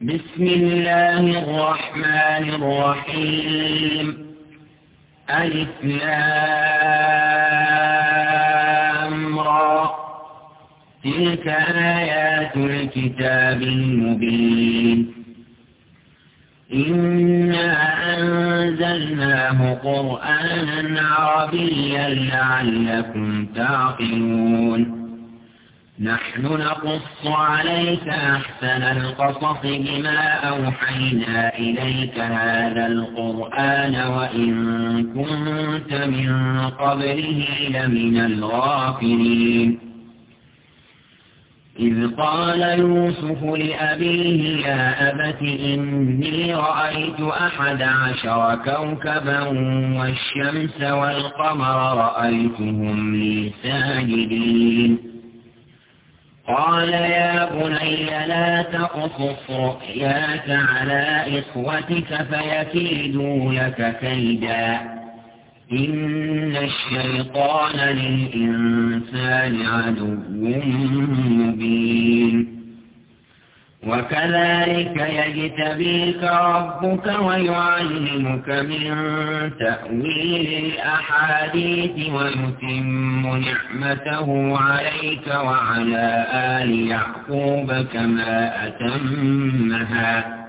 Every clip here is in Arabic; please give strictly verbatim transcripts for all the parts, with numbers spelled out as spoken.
بسم الله الرحمن الرحيم. ألف لام را. تلك آيات الكتاب المبين. إنا أنزلناه قرآنا عربيا لعلكم تعقلون. نحن نقص عليك أحسن القصص بما أوحينا إليك هذا القرآن وإن كنت من قبله لمن الغافلين. إذ قال يوسف لأبيه يا أبت إني رأيت أحد عشر كوكبا والشمس والقمر رأيتهم لي ساجدين. قال يا بني لا تقصص رؤياك على إخوتك فيكيدوا لك كيدا إن الشيطان للإنسان عدو مبين. وكذلك يجتبيك ربك ويعلمك من تأويل الأحاديث ويتم نعمته عليك وعلى آل يعقوب كما أتمها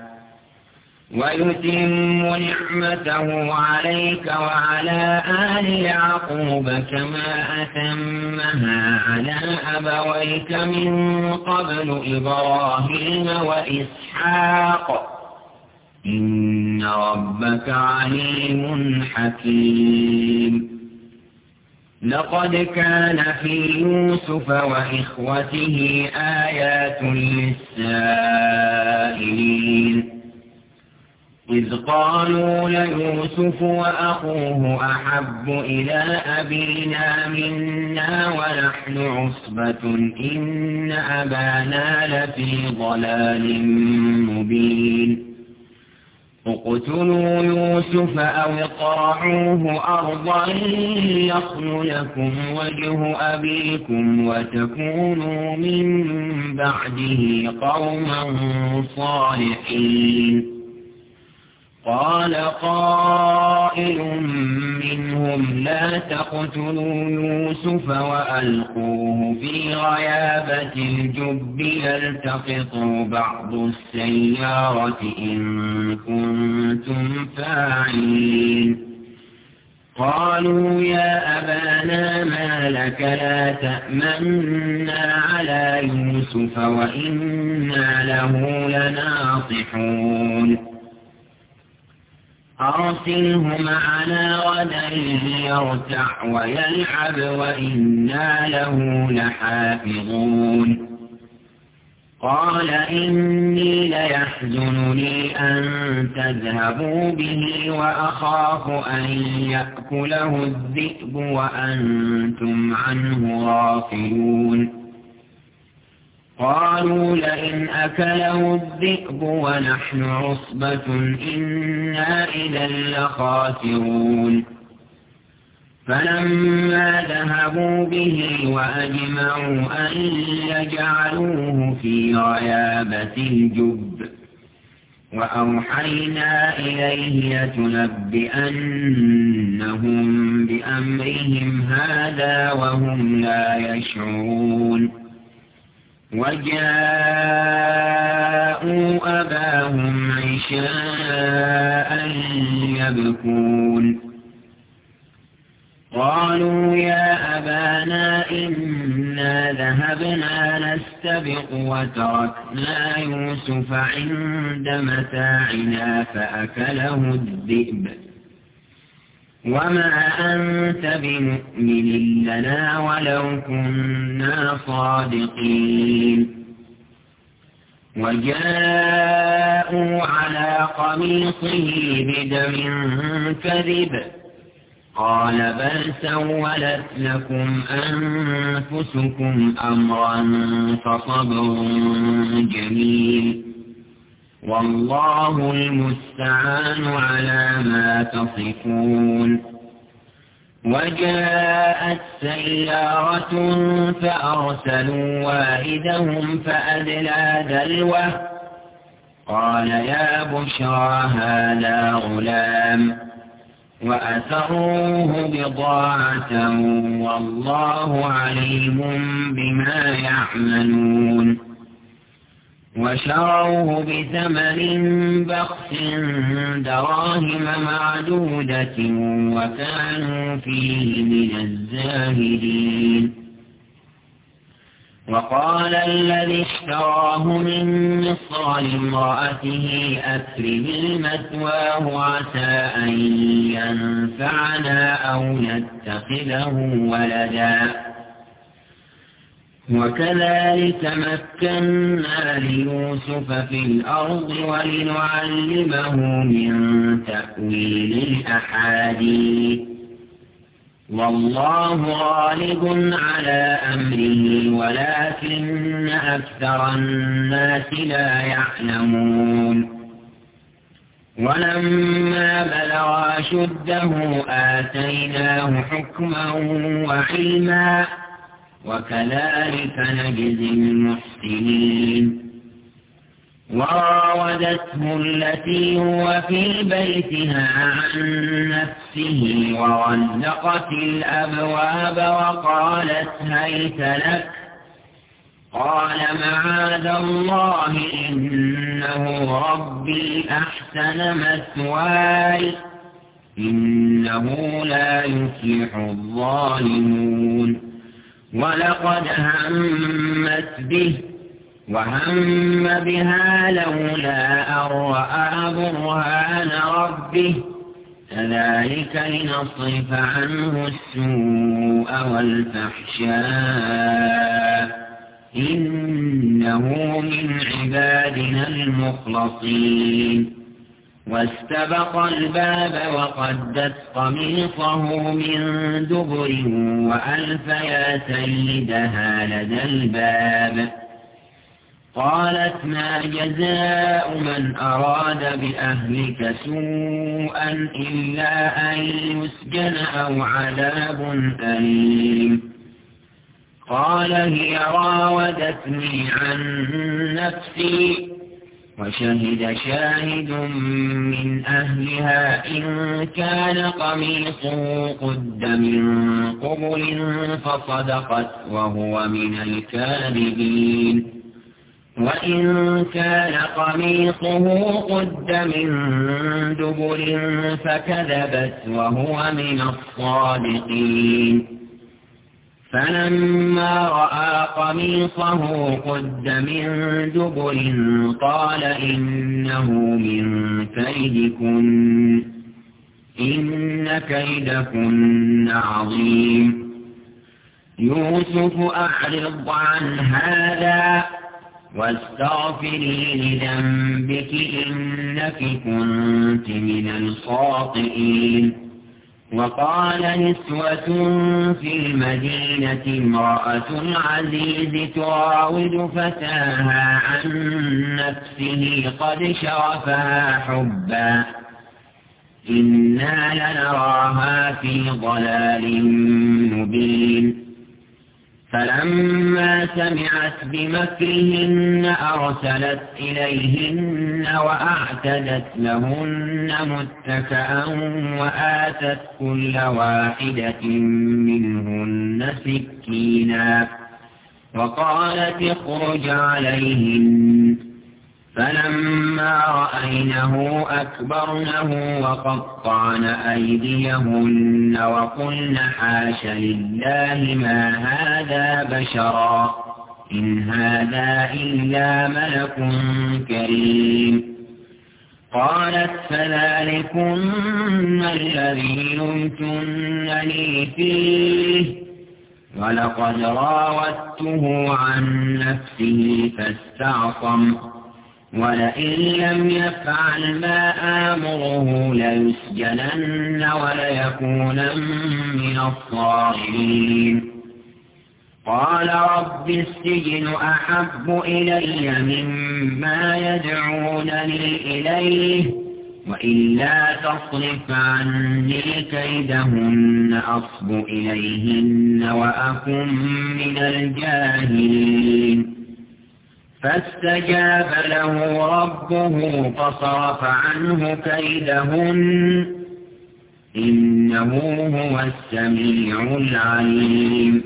ويتم نعمته عليك وعلى آل يعقوب كما أتمها على أبويك من قبل إبراهيم وإسحاق إن ربك عليم حكيم. لقد كان في يوسف وإخوته آيات للسائلين إذ قالوا ليوسف وأخوه أحب إلى أبينا منا ونحن عصبة إن أبانا لفي ضلال مبين. اقتلوا يوسف أو اطرحوه أرضا يخل لكم وجه أبيكم وتكونوا من بعده قوما صالحين. قال قائل منهم لا تقتلوا يوسف وألقوه في غيابة الجب يلتقطوا بعض السيارة إن كنتم فاعلين. قالوا يا أبانا ما لك لا تأمنا على يوسف وإنا له لناصحون. أرسله معنا غدا يرتع ويلعب وإنا له لحافظون. قال إني ليحزنني أن تذهبوا به وأخاف أن يأكله الذئب وأنتم عنه غافلون. قالوا لئن أكله الذئب ونحن عصبة إنا إذا لخاسرون. فلما ذهبوا به وأجمعوا أن يجعلوه في غيابة الجب وأوحينا إليه لتنبئنهم بأمرهم هذا وهم لا يشعرون. وجاءوا أباهم عشاء يبكون. قالوا يا أبانا إنا ذهبنا نستبق وتركنا يوسف عند متاعنا فأكله الذئب وما أنت بمؤمن لنا ولو كنا صادقين. وجاءوا على قميصه بدم كذب قال بل سولت لكم أنفسكم أمرا فصبر جميل والله المستعان على ما تصفون. وجاءت سيارة فأرسلوا واردهم فأدلى دلوه قال يا بشرى هذا غلام وأسروه بضاعة والله عليم بما يعملون وشروه بثمن بخس دراهم معدودة وكانوا فيه من الزاهدين وقال الذي اشتراه من مصر لامرأته أكرمي مثواه عسى أن ينفعنا أو نتخذه ولدا وكذلك مكنا ليوسف في الأرض ولنعلمه من تأويل الأحاديث والله غالب على أمره ولكن أكثر الناس لا يعلمون ولما بلغ أشده آتيناه حكما وعلما وكذلك نجزي المحسنين وراودته التي هو في بيتها عن نفسه وغلقت الأبواب وقالت هيت لك قال معاذ الله إنه ربي أحسن مثواي إنه لا يفلح الظالمون ولقد همت به وهم بها لولا أن رأى برهان ربه كذلك لنصرف عنه السوء والفحشاء إنه من عبادنا المخلصين واستبق الباب وقدت قميصه من دبر وألف يا سيدها لدى الباب قالت ما جزاء من أراد بأهلك سوءا إلا أن يسجن أو عذاب أليم قال هي راودتني عن نفسي وشهد شاهد من أهلها إن كان قميصه قد من قبل فصدقت وهو من الكاذبين وإن كان قميصه قد من دبر فكذبت وهو من الصادقين فلما رأى قميصه قد من دبر قال إنه من كيدكن إن كيدكن عظيم يوسف أعرض عن هذا واستغفري لذنبك إنك كنت من الخاطئين وقال نسوة في المدينة امرأة العزيز تراود فتاها عن نفسه قد شغفها حبا إنا لنراها في ضلال مبين فلما سمعت بمكرهن أرسلت إليهن وأعتدت لهن متكأ وآتت كل واحدة منهن سكينا وقالت اخرج عليهن فلما رأينه أكبرنه وقطعن أيديهن وقلن حاش لله ما هذا بشرا إن هذا إلا ملك كريم قالت فذلكن الذي لمتنني فيه ولقد راودته عن نفسه فاستعصم ولئن لم يفعل ما آمره ليسجنن وليكون من الصاغرين قال رب السجن أحب إلي مما يدعونني إليه وإلا تصرف عني كيدهن أصب إليهن وأكن من الجاهلين فاستجاب له ربه فصرف عنه كيدهن إنه هو السميع العليم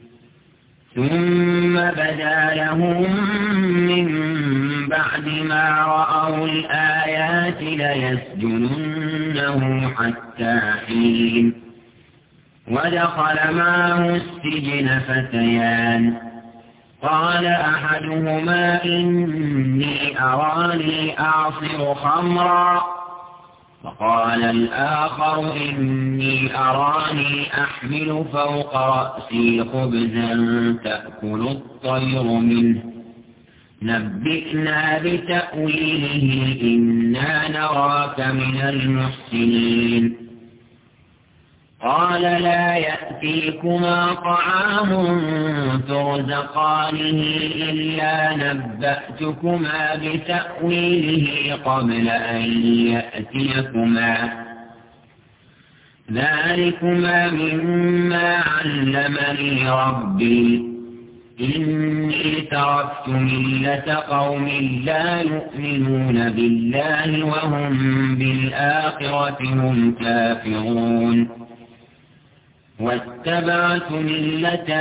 ثم بدا لهم من بعد ما رأوا الآيات ليسجننه حتى حين ودخل معه السجن فتيان قال أحدهما إني أراني أعصر خمرا وقال الآخر إني أراني أحمل فوق رأسي خبزا تأكل الطير منه نبئنا بتأويله إنا نراك من المحسنين قال لا يأتيكما طعام ترزقانه إلا نبأتكما بتأويله قبل أن يأتيكما ذلكما مما علمني ربي إني تركت ملة قوم لا يؤمنون بالله وهم بالآخرة هم كافرون واتبعت ملة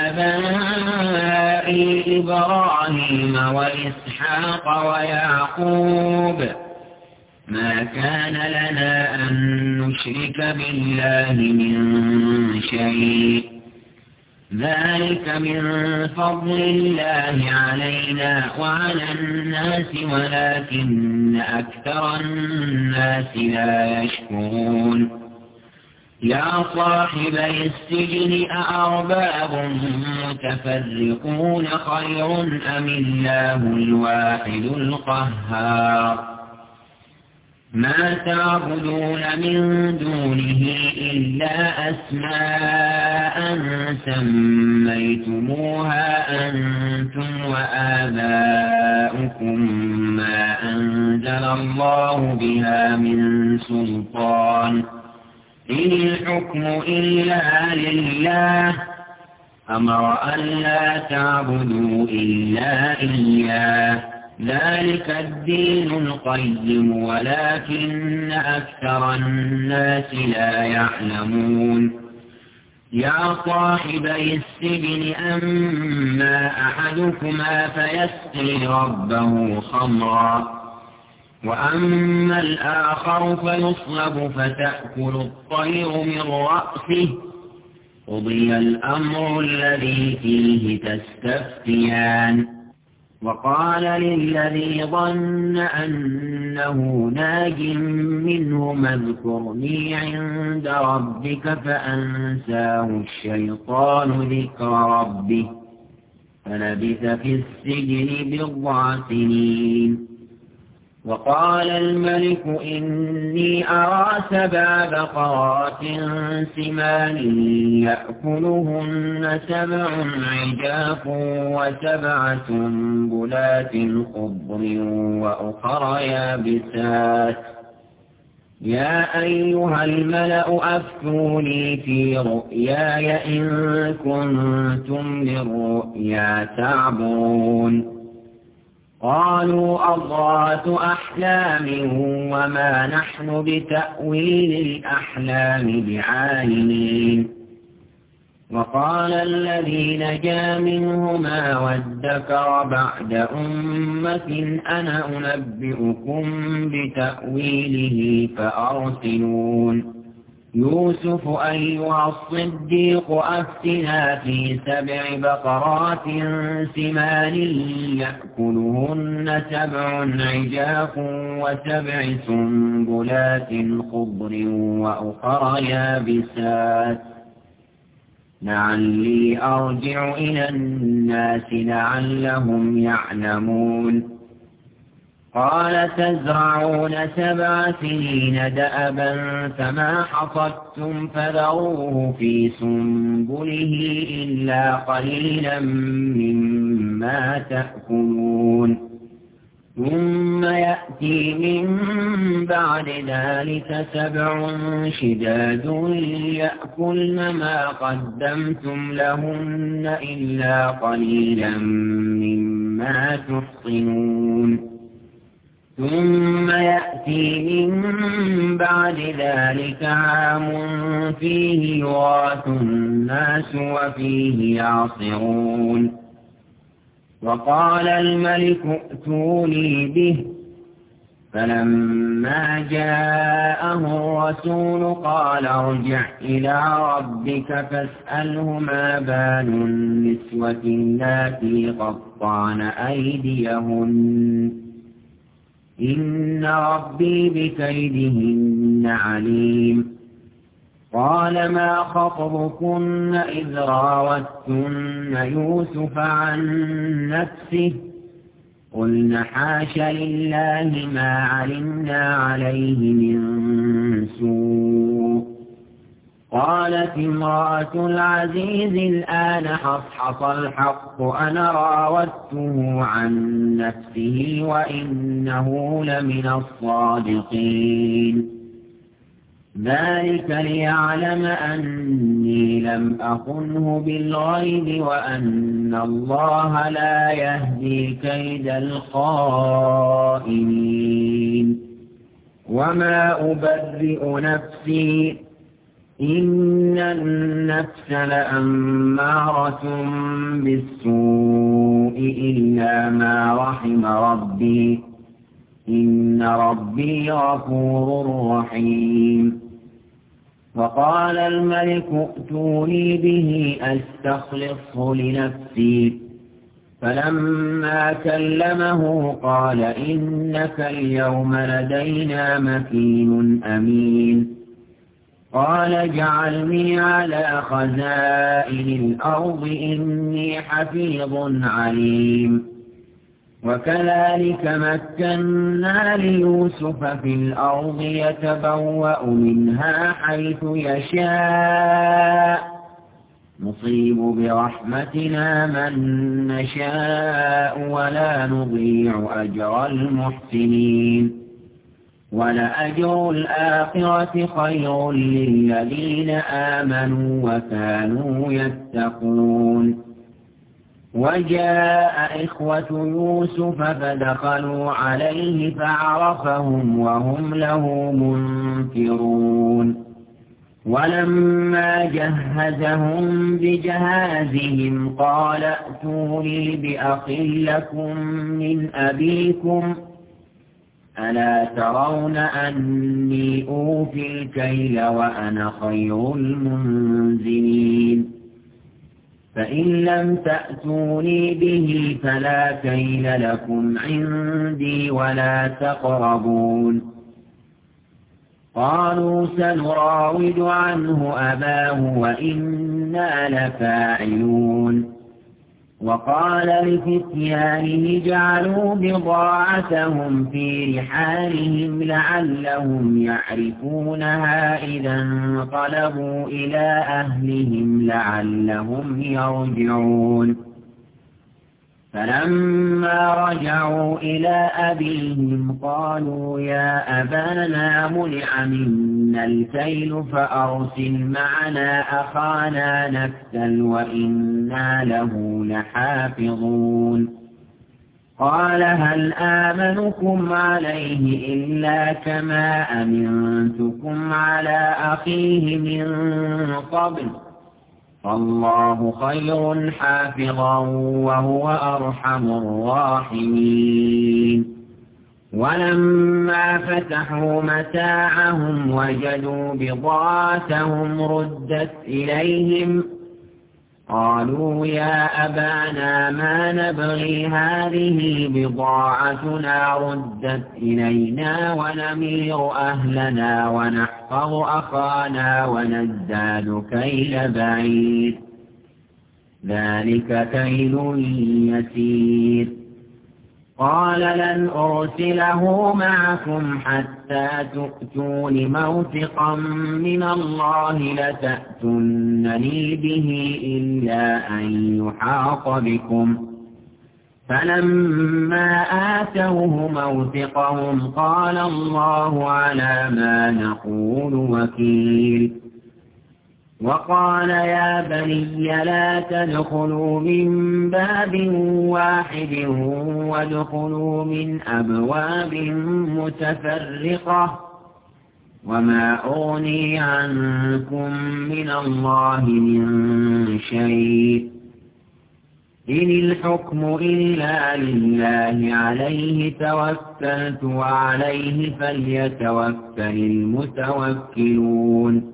آبائي إبراهيم وإسحاق ويعقوب ما كان لنا أن نشرك بالله من شيء ذلك من فضل الله علينا وعلى الناس ولكن أكثر الناس لا يشكرون يا صاحبي السجن أأرباب متفرقون خير أم الله الواحد القهار ما تعبدون من دونه إلا أسماء سميتموها أنتم وآباؤكم ما أنزل الله بها من سلطان إن الحكم إلا لله أمر أن لا تعبدوا إلا إياه ذلك الدين القيم ولكن أكثر الناس لا يعلمون يا صاحبي السجن أما أحدكما فيسقي ربه خمرا وأما الآخر فيصلب فتأكل الطير من رأسه قضي الأمر الذي فيه تستفتيان وقال للذي ظن أنه ناج منهما اذكرني عند ربك فأنساه الشيطان ذكر ربه فلبث في السجن بضع سنين وقال الملك إني أرى سبع بقرات سمان يأكلهن سبع عجاف وسبع سنبلات خضر وأخر يابسات يا أيها الملأ أفتوني في رؤياي إن كنتم للرؤيا تعبرون قالوا أضغاث أحلام وما نحن بتأويل الأحلام بعالمين وقال الذي نجا منهما وادكر بعد أمة أنا أنبئكم بتأويله فأرسلون يوسف أيها الصديق أفتنا في سبع بقرات سمان يأكلهن سبع عجاف وسبع سنبلات خضر وأخر يابسات لعلي أرجع إلى الناس لعلهم يعلمون قال تزرعون سبع سنين دأبا فما حصدتم فذروه في سنبله إلا قليلا مما تأكلون ثم يأتي من بعد ذلك سبع شداد يأكلن ما قدمتم لهن إلا قليلا مما ما تحصنون ثم يأتي من بعد ذلك عام فيه يغاث الناس وفيه يعصرون وقال الملك ائتوني به فلما جاءه الرسول قال ارجع إلى ربك فاسأله ما بال النسوة اللاتي قطعن أيديهن إن ربي بكيدهن عليم قال ما خطبكن إذ راوتن يوسف عن نفسه قلن حاش لله ما علمنا عليه من سوء قالت امرأة العزيز الآن حصحص الحق أنا راودته عن نفسه وإنه لمن الصادقين ذلك ليعلم أني لم أخنه بالغيب وأن الله لا يهدي كيد الخائنين وما أبرئ نفسي إن النفس لأمارة بالسوء إلا ما رحم ربي إن ربي غفور رحيم وقال الملك ائتوني به أستخلصه لنفسي فلما كلمه قال إنك اليوم لدينا مكين أمين قال اجعلني على خزائن الأرض إني حفيظ عليم وكذلك مكنا ليوسف في الأرض يتبوأ منها حيث يشاء نصيب برحمتنا من نشاء ولا نضيع أجر المحسنين ولأجر الآخرة خير للذين آمنوا وكانوا يتقون وجاء إخوة يوسف فدخلوا عليه فعرفهم وهم له منكرون ولما جهزهم بجهازهم قال ائتوني بأخ لكم من أبيكم ألا ترون أني أوفي الكيل وأنا خير المنزلين فإن لم تأتوني به فلا كيل لكم عندي ولا تقربون قالوا سنراود عنه أباه وإنا لفاعلون وقال لفتيانه جعلوا بضاعتهم في رحالهم لعلهم يعرفونها إذا انقلبوا إلى أهلهم لعلهم يرجعون فلما رجعوا إلى أبيهم قالوا يا أبانا منع منا الكيل فأرسل معنا أخانا نكتل وإنا له لحافظون قال هل آمنكم عليه إلا كما أمنتكم على أخيه من قبل فالله خير حافظا وهو أرحم الراحمين ولما فتحوا متاعهم وجدوا بضاعتهم ردت إليهم قالوا يا أبانا ما نبغي هذه بضاعتنا ردت إلينا ونمير أهلنا ونحفظ أخانا ونزداد كيل بعيد ذلك كيل يسير قال لن أرسله معكم حتى تؤتون موثقا من الله لتأتونني به إلا أن يحاط بكم فلما آتوه موثقهم قال الله على ما نقول وكيل وقال يا بني لا تدخلوا من باب واحد وادخلوا من أبواب متفرقة وما أغني عنكم من الله من شيء إن الحكم إلا لله عليه توكلت وعليه فليتوكل المتوكلون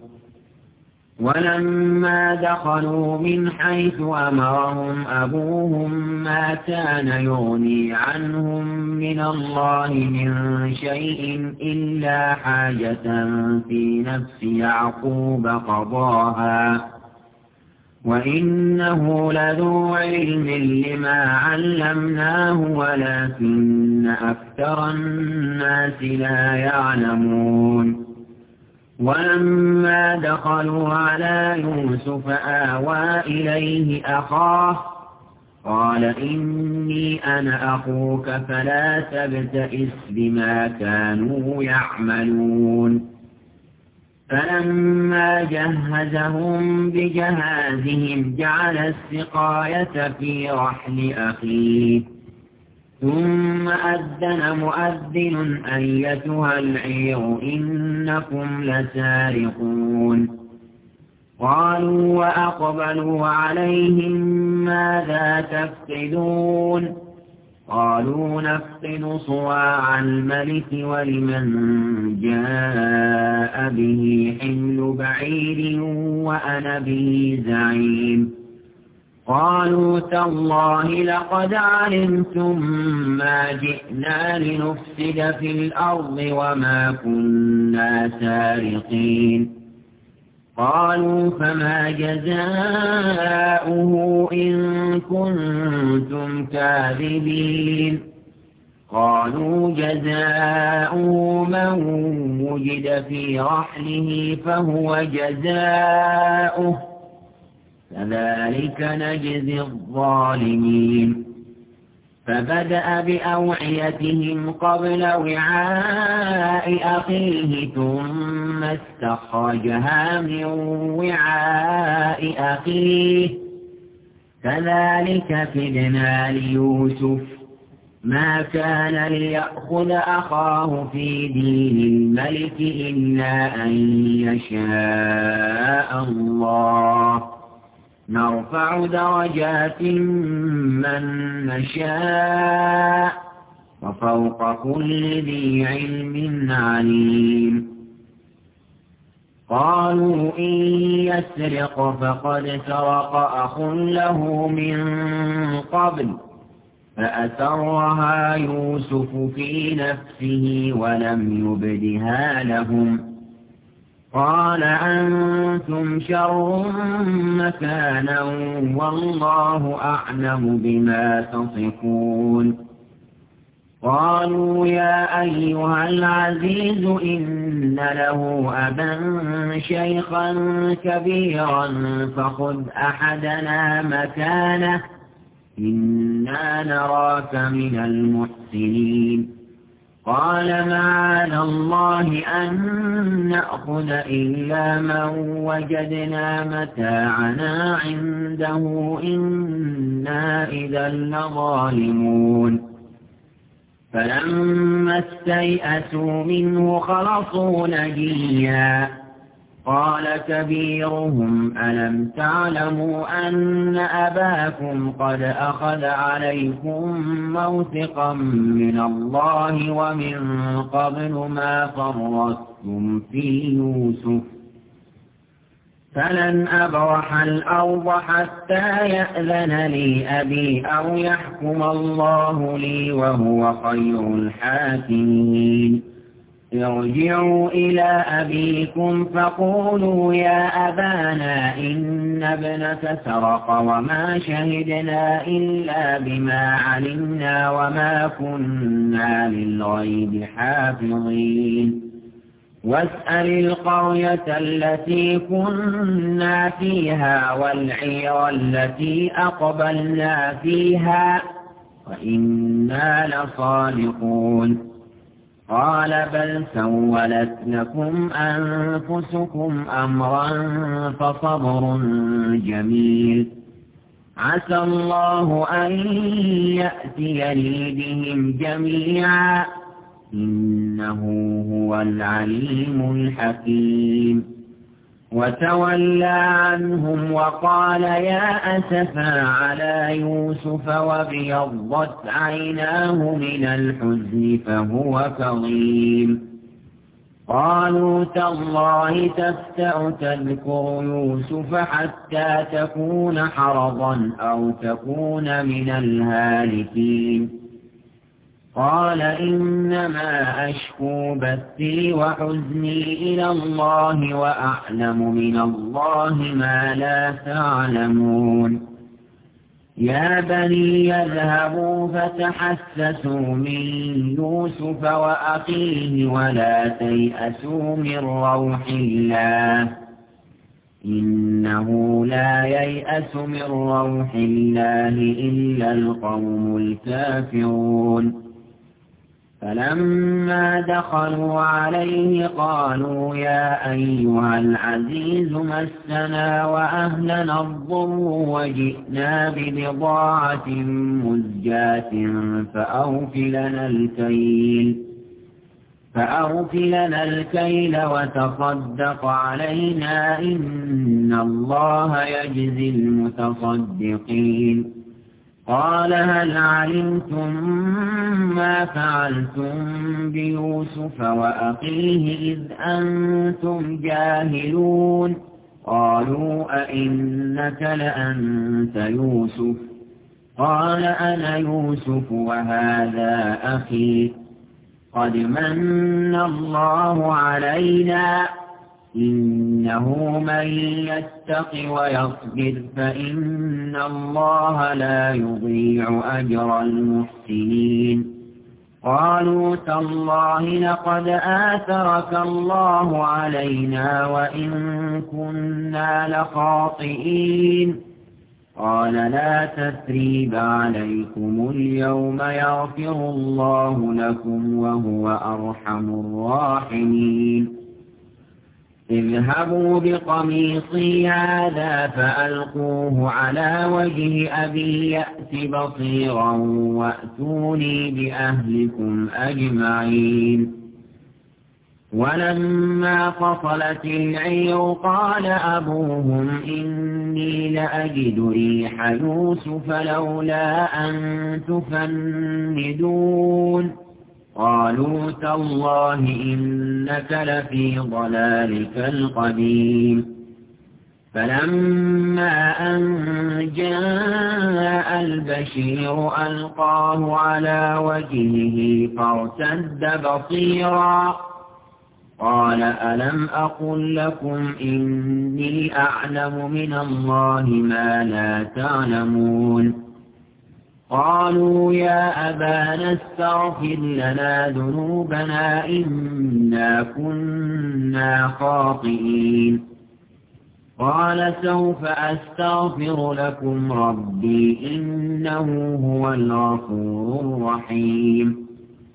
ولما دخلوا من حيث أمرهم أبوهم ما كان يغني عنهم من الله من شيء إلا حاجة في نفس يعقوب قضاها وإنه لذو علم لما علمناه ولكن أكثر الناس لا يعلمون ولما دخلوا على يوسف آوى إليه أخاه قال إني أنا أخوك فلا تبتئس بما كانوا يعملون فلما جهزهم بجهازهم جعل السقاية في رحل أخيه ثم أذن مؤذن أيتها العير إنكم لسارقون قالوا وأقبلوا عليهم ماذا تفقدون قالوا نفقد صواع الملك ولمن جاء به حمل بعير وأنا به زعيم قالوا تالله لقد علمتم ما جئنا لنفسد في الأرض وما كنا سارقين قالوا فما جزاؤه إن كنتم كاذبين قالوا جزاؤه من وجد في رحله فهو جزاؤه كذلك نجزي الظالمين فبدأ بأوعيتهم قبل وعاء أخيه ثم استخرجها من وعاء أخيه كذلك كدنا ليوسف ما كان ليأخذ أخاه في دين الملك إلا أن يشاء الله نرفع درجات من نشاء وفوق كل ذي علم عليم قالوا إن يسرق فقد سرق أخ له من قبل فأسرها يوسف في نفسه ولم يبدها لهم قال أنتم شر مكانا والله أعلم بما تصفون قالوا يا أيها العزيز إن له أبا شيخا كبيرا فخذ أحدنا مكانه إنا نراك من المحسنين قال معاذ الله أن نأخذ إلا من وجدنا متاعنا عنده إنا إذا لظالمون فلما استيئسوا منه خلصوا نجيا قال كبيرهم ألم تعلموا أن أباكم قد أخذ عليكم موثقا من الله ومن قبل ما فرطتم في يوسف فلن أبرح الأرض حتى يأذن لي أبي أو يحكم الله لي وهو خير الحاكمين ارجعوا إلى أبيكم فقولوا يا أبانا إن ابنك سرق وما شهدنا إلا بما علمنا وما كنا للغيب حافظين واسأل القرية التي كنا فيها والعير التي أقبلنا فيها وإنا لصادقون قال بل سولت لكم أنفسكم أمرا فصبر جميل عسى الله أن يأتيني بهم جميعا إنه هو العليم الحكيم وتولى عنهم وقال يا أسفا على يوسف وابيضت عيناه من الحزن فهو كظيم قالوا تالله تفتأ تذكر يوسف حتى تكون حرضا أو تكون من الهالكين قال إنما أشكو بثي وحزني إلى الله وأعلم من الله ما لا تعلمون يا بني يذهبوا فتحسسوا من يوسف وأخيه ولا تيأسوا من روح الله إنه لا ييأس من روح الله إلا القوم الكافرون فلما دخلوا عليه قالوا يا أيها العزيز مسنا وأهلنا الضر وجئنا ببضاعة مزجاة فأوف لنا الكيل فأوف لنا الكيل وتصدق علينا إن الله يجزي المتصدقين قال هل علمتم ما فعلتم بيوسف وأخيه إذ أنتم جاهلون قالوا أئنك لأنت يوسف قال أنا يوسف وهذا أخي قد من الله علينا إنه من يتق ويصبر فإن الله لا يضيع أجر المحسنين قالوا تالله لقد آثرك الله علينا وإن كنا لخاطئين قال لا تثريب عليكم اليوم يغفر الله لكم وهو أرحم الراحمين اذهبوا بقميصي هذا فألقوه على وجه أبي يأت بصيرا وأتوني بأهلكم أجمعين ولما فصلت العير قال أبوهم إني لأجد ريح يوسف لولا أن تفندون قالوا تالله إنك لفي ضلالك القديم فلما أن جاء البشير ألقاه على وجهه فارتد بصيرا قال ألم أقل لكم إني أعلم من الله ما لا تعلمون قالوا يا أبانا استغفر لنا ذنوبنا إنا كنا خاطئين قال سوف أستغفر لكم ربي إنه هو الغفور الرحيم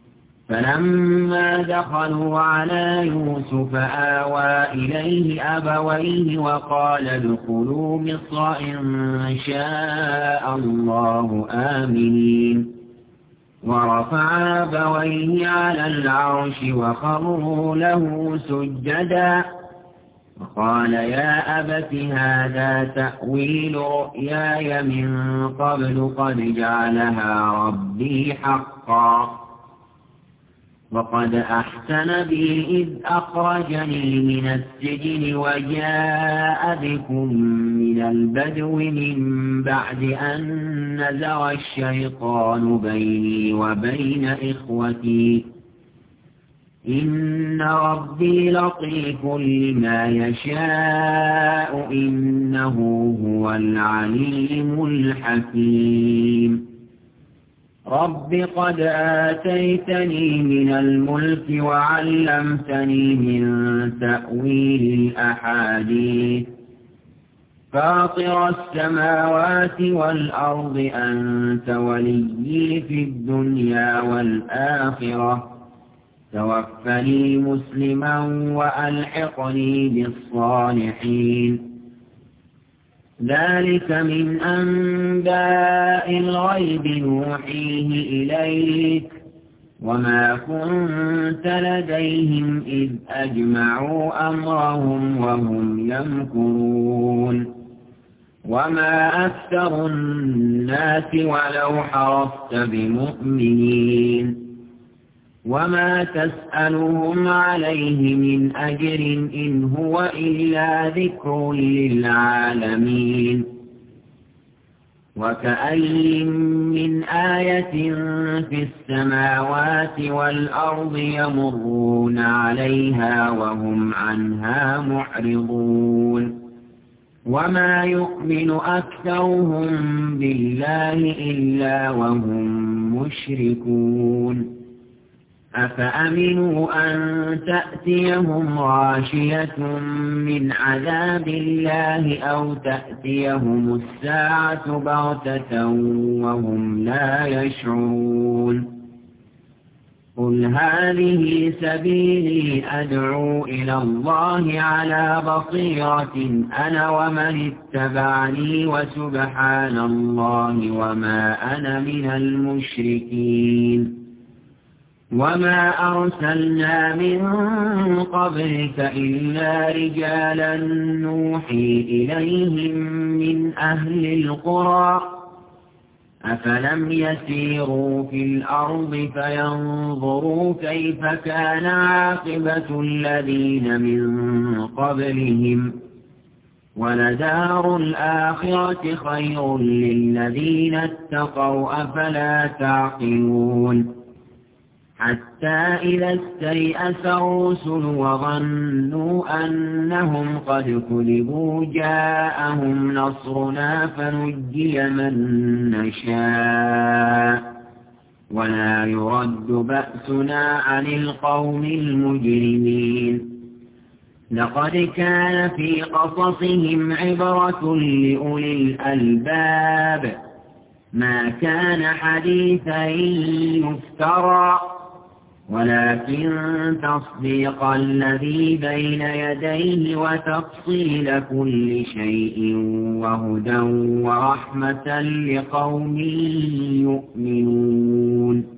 فلما دخلوا على يوسف آوى إليه أبويه وقال ادخلوا مصر إن شاء الله آمنين ورفع أبويه على العرش وخروا له سجدا وقال يا أبت هذا تأويل رؤياي من قبل قد جعلها ربي حقا وقد أحسن بي إذ أخرجني من السجن وجاء بكم من البدو من بعد أن نزغ الشيطان بيني وبين إخوتي إن ربي لطيف لما يشاء إنه هو العليم الحكيم رب قد آتيتني من الملك وعلمتني من تأويل الأحاديث فاطر السماوات والأرض أنت وليي في الدنيا والآخرة توفني مسلما وألحقني بالصالحين. ذلك من أنباء الغيب نوحيه إليك وما كنت لديهم إذ أجمعوا أمرهم وهم يمكرون. وما أكثر الناس ولو حرصت بمؤمنين وما تسألهم عليه من أجر إن هو إلا ذكر للعالمين. وكأي من آية في السماوات والأرض يمرون عليها وهم عنها معرضون وما يؤمن أكثرهم بالله إلا وهم مشركون. أفأمنوا أن تأتيهم غاشية من عذاب الله أو تأتيهم الساعة بغتة وهم لا يشعرون. قل هذه سبيلي أدعو إلى الله على بصيرة أنا ومن اتبعني وسبحان الله وما أنا من المشركين. وما أرسلنا من قبلك إلا رجالا نوحي إليهم من أهل القرى أفلم يسيروا في الأرض فينظروا كيف كان عاقبة الذين من قبلهم ولدار الآخرة خير للذين اتقوا أفلا تعقلون. حتى إذا استيأس الرسل وظنوا أنهم قد كذبوا جاءهم نصرنا فنجي من نشاء ولا يرد بأسنا عن القوم المجرمين. لقد كان في قصصهم عبرة لأولي الألباب ما كان حديثا يفترى ولكن تصديق الذي بين يديه وتفصيل كل شيء وهدى ورحمة لقوم يؤمنون.